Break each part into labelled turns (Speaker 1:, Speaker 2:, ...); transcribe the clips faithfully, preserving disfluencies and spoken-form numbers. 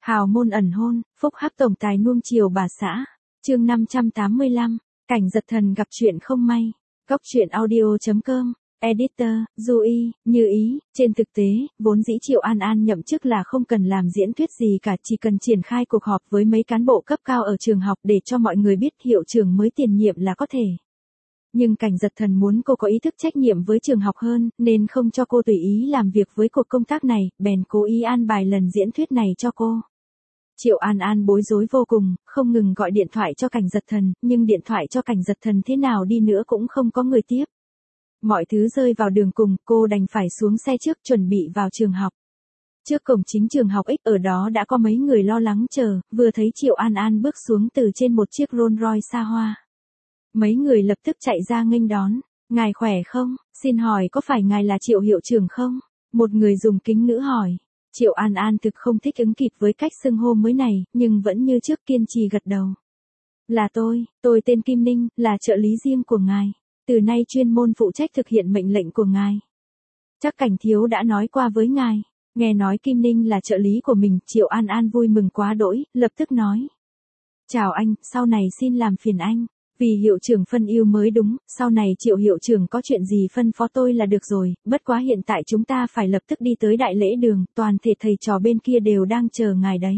Speaker 1: Hào môn ẩn hôn, phúc hắc tổng tài nuông chiều bà xã. Chương năm trăm tám mươi lăm, cảnh giật thần gặp chuyện không may. Góc truyện audio chấm com. Editor, Du Y, Như Ý. Trên thực tế, vốn dĩ Triệu An An nhậm chức là không cần làm diễn thuyết gì cả, chỉ cần triển khai cuộc họp với mấy cán bộ cấp cao ở trường học để cho mọi người biết hiệu trưởng mới tiền nhiệm là có thể. Nhưng cảnh giật thần muốn cô có ý thức trách nhiệm với trường học hơn, nên không cho cô tùy ý làm việc với cuộc công tác này, bèn cố ý an bài lần diễn thuyết này cho cô. Triệu An An bối rối vô cùng, không ngừng gọi điện thoại cho cảnh giật thần, nhưng điện thoại cho cảnh giật thần thế nào đi nữa cũng không có người tiếp. Mọi thứ rơi vào đường cùng, cô đành phải xuống xe trước chuẩn bị vào trường học. Trước cổng chính trường học X ở đó đã có mấy người lo lắng chờ, vừa thấy Triệu An An bước xuống từ trên một chiếc Rolls Royce xa hoa. Mấy người lập tức chạy ra nghênh đón. Ngài khỏe không? Xin hỏi có phải ngài là Triệu hiệu trưởng không? Một người dùng kính ngữ hỏi. Triệu An An thực không thích ứng kịp với cách xưng hô mới này, nhưng vẫn như trước kiên trì gật đầu. Là tôi, tôi tên Kim Ninh, là trợ lý riêng của ngài. Từ nay chuyên môn phụ trách thực hiện mệnh lệnh của ngài. Chắc Cảnh thiếu đã nói qua với ngài. Nghe nói Kim Ninh là trợ lý của mình, Triệu An An vui mừng quá đỗi, lập tức nói. Chào anh, sau này xin làm phiền anh. Vì hiệu trưởng phân ưu mới đúng, sau này Triệu hiệu trưởng có chuyện gì phân phó tôi là được rồi, bất quá hiện tại chúng ta phải lập tức đi tới đại lễ đường, toàn thể thầy trò bên kia đều đang chờ ngài đấy.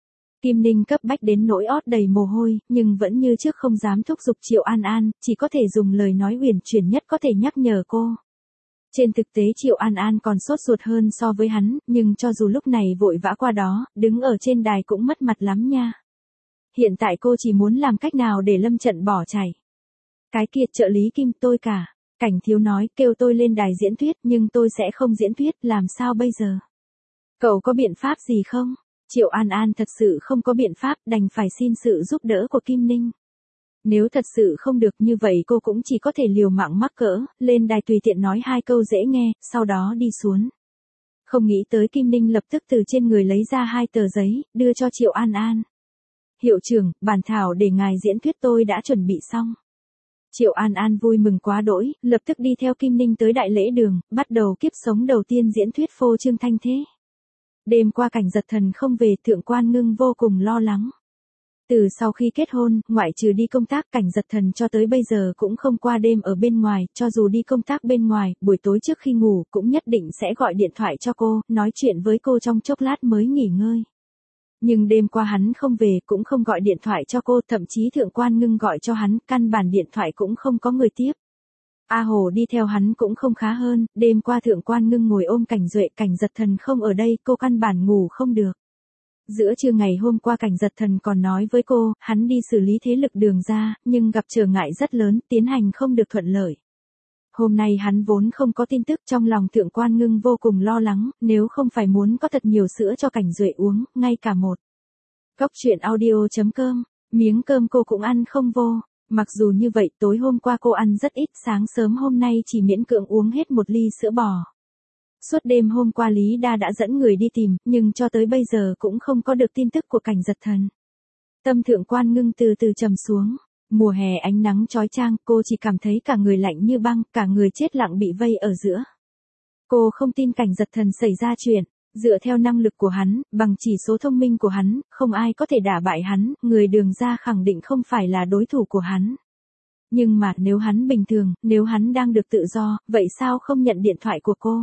Speaker 1: Kim Ninh cấp bách đến nỗi ót đầy mồ hôi, nhưng vẫn như trước không dám thúc giục Triệu An An, chỉ có thể dùng lời nói uyển chuyển nhất có thể nhắc nhở cô. Trên thực tế Triệu An An còn sốt ruột hơn so với hắn, nhưng cho dù lúc này vội vã qua đó, đứng ở trên đài cũng mất mặt lắm nha. Hiện tại cô chỉ muốn làm cách nào để lâm trận bỏ chạy. Cái kia trợ lý Kim tôi cả. Cảnh thiếu nói kêu tôi lên đài diễn thuyết nhưng tôi sẽ không diễn thuyết, làm sao bây giờ? Cậu có biện pháp gì không? Triệu An An thật sự không có biện pháp, đành phải xin sự giúp đỡ của Kim Ninh. Nếu thật sự không được như vậy cô cũng chỉ có thể liều mạng mắc cỡ, lên đài tùy tiện nói hai câu dễ nghe, sau đó đi xuống. Không nghĩ tới Kim Ninh lập tức từ trên người lấy ra hai tờ giấy, đưa cho Triệu An An. Hiệu trưởng, bản thảo để ngài diễn thuyết tôi đã chuẩn bị xong. Triệu An An vui mừng quá đỗi, lập tức đi theo Kim Ninh tới đại lễ đường, bắt đầu kiếp sống đầu tiên diễn thuyết phô trương thanh thế. Đêm qua cảnh giật thần không về, Thượng Quan Ngưng vô cùng lo lắng. Từ sau khi kết hôn, ngoại trừ đi công tác, cảnh giật thần cho tới bây giờ cũng không qua đêm ở bên ngoài, cho dù đi công tác bên ngoài, buổi tối trước khi ngủ cũng nhất định sẽ gọi điện thoại cho cô, nói chuyện với cô trong chốc lát mới nghỉ ngơi. Nhưng đêm qua hắn không về cũng không gọi điện thoại cho cô, thậm chí Thượng Quan Ngưng gọi cho hắn, căn bản điện thoại cũng không có người tiếp. A Hồ đi theo hắn cũng không khá hơn, đêm qua Thượng Quan Ngưng ngồi ôm Cảnh Duệ, cảnh giật thần không ở đây, cô căn bản ngủ không được. Giữa trưa ngày hôm qua cảnh giật thần còn nói với cô, hắn đi xử lý thế lực Đường ra, nhưng gặp trở ngại rất lớn, tiến hành không được thuận lợi. Hôm nay hắn vốn không có tin tức, trong lòng Thượng Quan Ngưng vô cùng lo lắng, nếu không phải muốn có thật nhiều sữa cho Cảnh Duệ uống, ngay cả một. Góc truyện audio chấm com, miếng cơm cô cũng ăn không vô. Mặc dù như vậy tối hôm qua cô ăn rất ít, sáng sớm hôm nay chỉ miễn cưỡng uống hết một ly sữa bò. Suốt đêm hôm qua Lý Đa đã dẫn người đi tìm, nhưng cho tới bây giờ cũng không có được tin tức của cảnh giật thần. Tâm Thượng Quan Ngưng từ từ trầm xuống. Mùa hè ánh nắng chói chang, cô chỉ cảm thấy cả người lạnh như băng, cả người chết lặng bị vây ở giữa. Cô không tin cảnh giật thần xảy ra chuyện. Dựa theo năng lực của hắn, bằng chỉ số thông minh của hắn, không ai có thể đả bại hắn, người Đường ra khẳng định không phải là đối thủ của hắn. Nhưng mà nếu hắn bình thường, nếu hắn đang được tự do, vậy sao không nhận điện thoại của cô?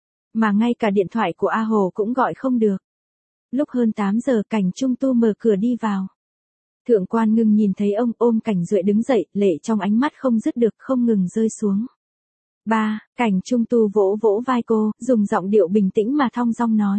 Speaker 1: Mà ngay cả điện thoại của A Hồ cũng gọi không được. Lúc hơn tám giờ Cảnh Trung Tu mở cửa đi vào. Thượng Quan Ngưng nhìn thấy ông ôm Cảnh Duệ đứng dậy, lệ trong ánh mắt không dứt được, không ngừng rơi xuống. Ba, Cảnh Trung Tu vỗ vỗ vai cô, dùng giọng điệu bình tĩnh mà thong dong nói.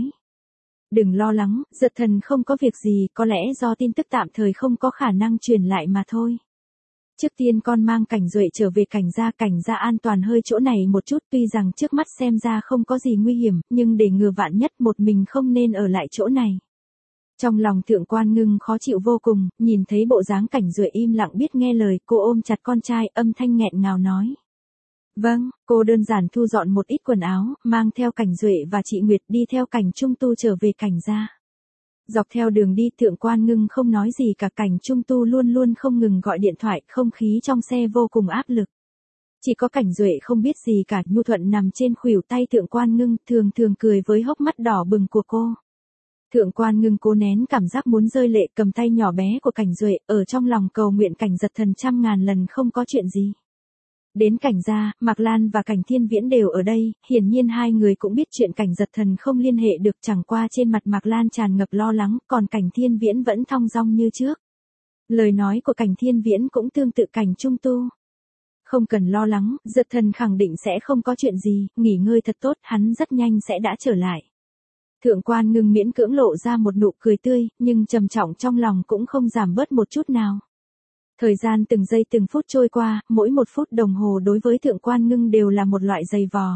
Speaker 1: Đừng lo lắng, giật thần không có việc gì, có lẽ do tin tức tạm thời không có khả năng truyền lại mà thôi. Trước tiên con mang Cảnh Duệ trở về Cảnh gia, Cảnh gia an toàn hơi chỗ này một chút, tuy rằng trước mắt xem ra không có gì nguy hiểm, nhưng để ngừa vạn nhất một mình không nên ở lại chỗ này. Trong lòng Thượng Quan Ngưng khó chịu vô cùng, nhìn thấy bộ dáng Cảnh Duệ im lặng biết nghe lời, cô ôm chặt con trai, âm thanh nghẹn ngào nói. Vâng, cô đơn giản thu dọn một ít quần áo, mang theo Cảnh Duệ và chị Nguyệt đi theo Cảnh Trung Tu trở về Cảnh gia. Dọc theo đường đi Thượng Quan Ngưng không nói gì cả, Cảnh Trung Tu luôn luôn không ngừng gọi điện thoại, không khí trong xe vô cùng áp lực. Chỉ có Cảnh Duệ không biết gì cả, nhu thuận nằm trên khuỷu tay Thượng Quan Ngưng, thường thường cười với hốc mắt đỏ bừng của cô. Thượng Quan Ngưng cố nén cảm giác muốn rơi lệ, cầm tay nhỏ bé của Cảnh Duệ, ở trong lòng cầu nguyện Cảnh Giật Thần trăm ngàn lần không có chuyện gì. Đến Cảnh gia, Mạc Lan và Cảnh Thiên Viễn đều ở đây, hiển nhiên hai người cũng biết chuyện Cảnh Giật Thần không liên hệ được, chẳng qua trên mặt Mạc Lan tràn ngập lo lắng, còn Cảnh Thiên Viễn vẫn thong dong như trước. Lời nói của Cảnh Thiên Viễn cũng tương tự Cảnh Trung Tu. Không cần lo lắng, Giật Thần khẳng định sẽ không có chuyện gì, nghỉ ngơi thật tốt, hắn rất nhanh sẽ đã trở lại. Thượng Quan Ngưng miễn cưỡng lộ ra một nụ cười tươi, nhưng trầm trọng trong lòng cũng không giảm bớt một chút nào. Thời gian từng giây từng phút trôi qua, mỗi một phút đồng hồ đối với Thượng Quan Ngưng đều là một loại dày vò.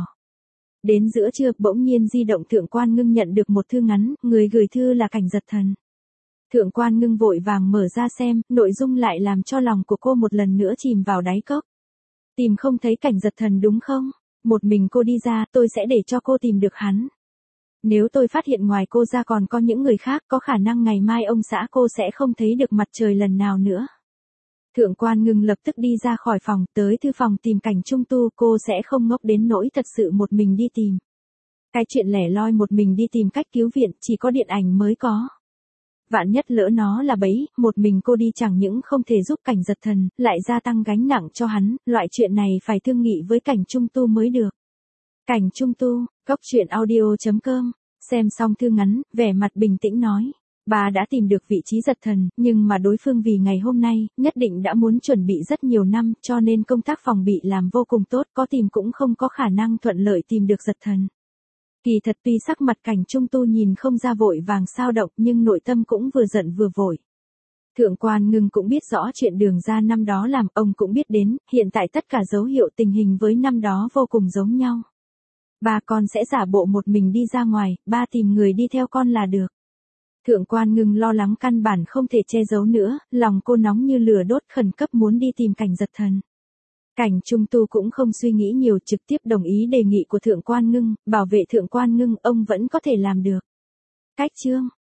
Speaker 1: Đến giữa trưa, bỗng nhiên di động Thượng Quan Ngưng nhận được một thư ngắn, người gửi thư là Cảnh Giật Thần. Thượng Quan Ngưng vội vàng mở ra xem, nội dung lại làm cho lòng của cô một lần nữa chìm vào đáy cốc. Tìm không thấy Cảnh Giật Thần đúng không? Một mình cô đi ra, tôi sẽ để cho cô tìm được hắn. Nếu tôi phát hiện ngoài cô ra còn có những người khác, có khả năng ngày mai ông xã cô sẽ không thấy được mặt trời lần nào nữa. Thượng Quan Ngưng lập tức đi ra khỏi phòng, tới thư phòng tìm Cảnh Trung Tu, cô sẽ không ngốc đến nỗi thật sự một mình đi tìm. Cái chuyện lẻ loi một mình đi tìm cách cứu viện, chỉ có điện ảnh mới có. Vạn nhất lỡ nó là bẫy, một mình cô đi chẳng những không thể giúp Cảnh Giật Thần, lại gia tăng gánh nặng cho hắn, loại chuyện này phải thương nghị với Cảnh Trung Tu mới được. Cảnh Trung Tu, góc truyện audio chấm com, xem xong thư ngắn, vẻ mặt bình tĩnh nói. Bà đã tìm được vị trí Giật Thần, nhưng mà đối phương vì ngày hôm nay, nhất định đã muốn chuẩn bị rất nhiều năm, cho nên công tác phòng bị làm vô cùng tốt, có tìm cũng không có khả năng thuận lợi tìm được Giật Thần. Kỳ thật tuy sắc mặt Cảnh Trung Tu nhìn không ra vội vàng sao động, nhưng nội tâm cũng vừa giận vừa vội. Thượng Quan Ngưng cũng biết rõ chuyện Đường gia năm đó làm, ông cũng biết đến, hiện tại tất cả dấu hiệu tình hình với năm đó vô cùng giống nhau. Ba con sẽ giả bộ một mình đi ra ngoài, ba tìm người đi theo con là được. Thượng Quan Ngưng lo lắng căn bản không thể che giấu nữa, lòng cô nóng như lửa đốt, khẩn cấp muốn đi tìm Cảnh Giật Thần. Cảnh Trung Tu cũng không suy nghĩ nhiều, trực tiếp đồng ý đề nghị của Thượng Quan Ngưng, bảo vệ Thượng Quan Ngưng, ông vẫn có thể làm được. Cách chương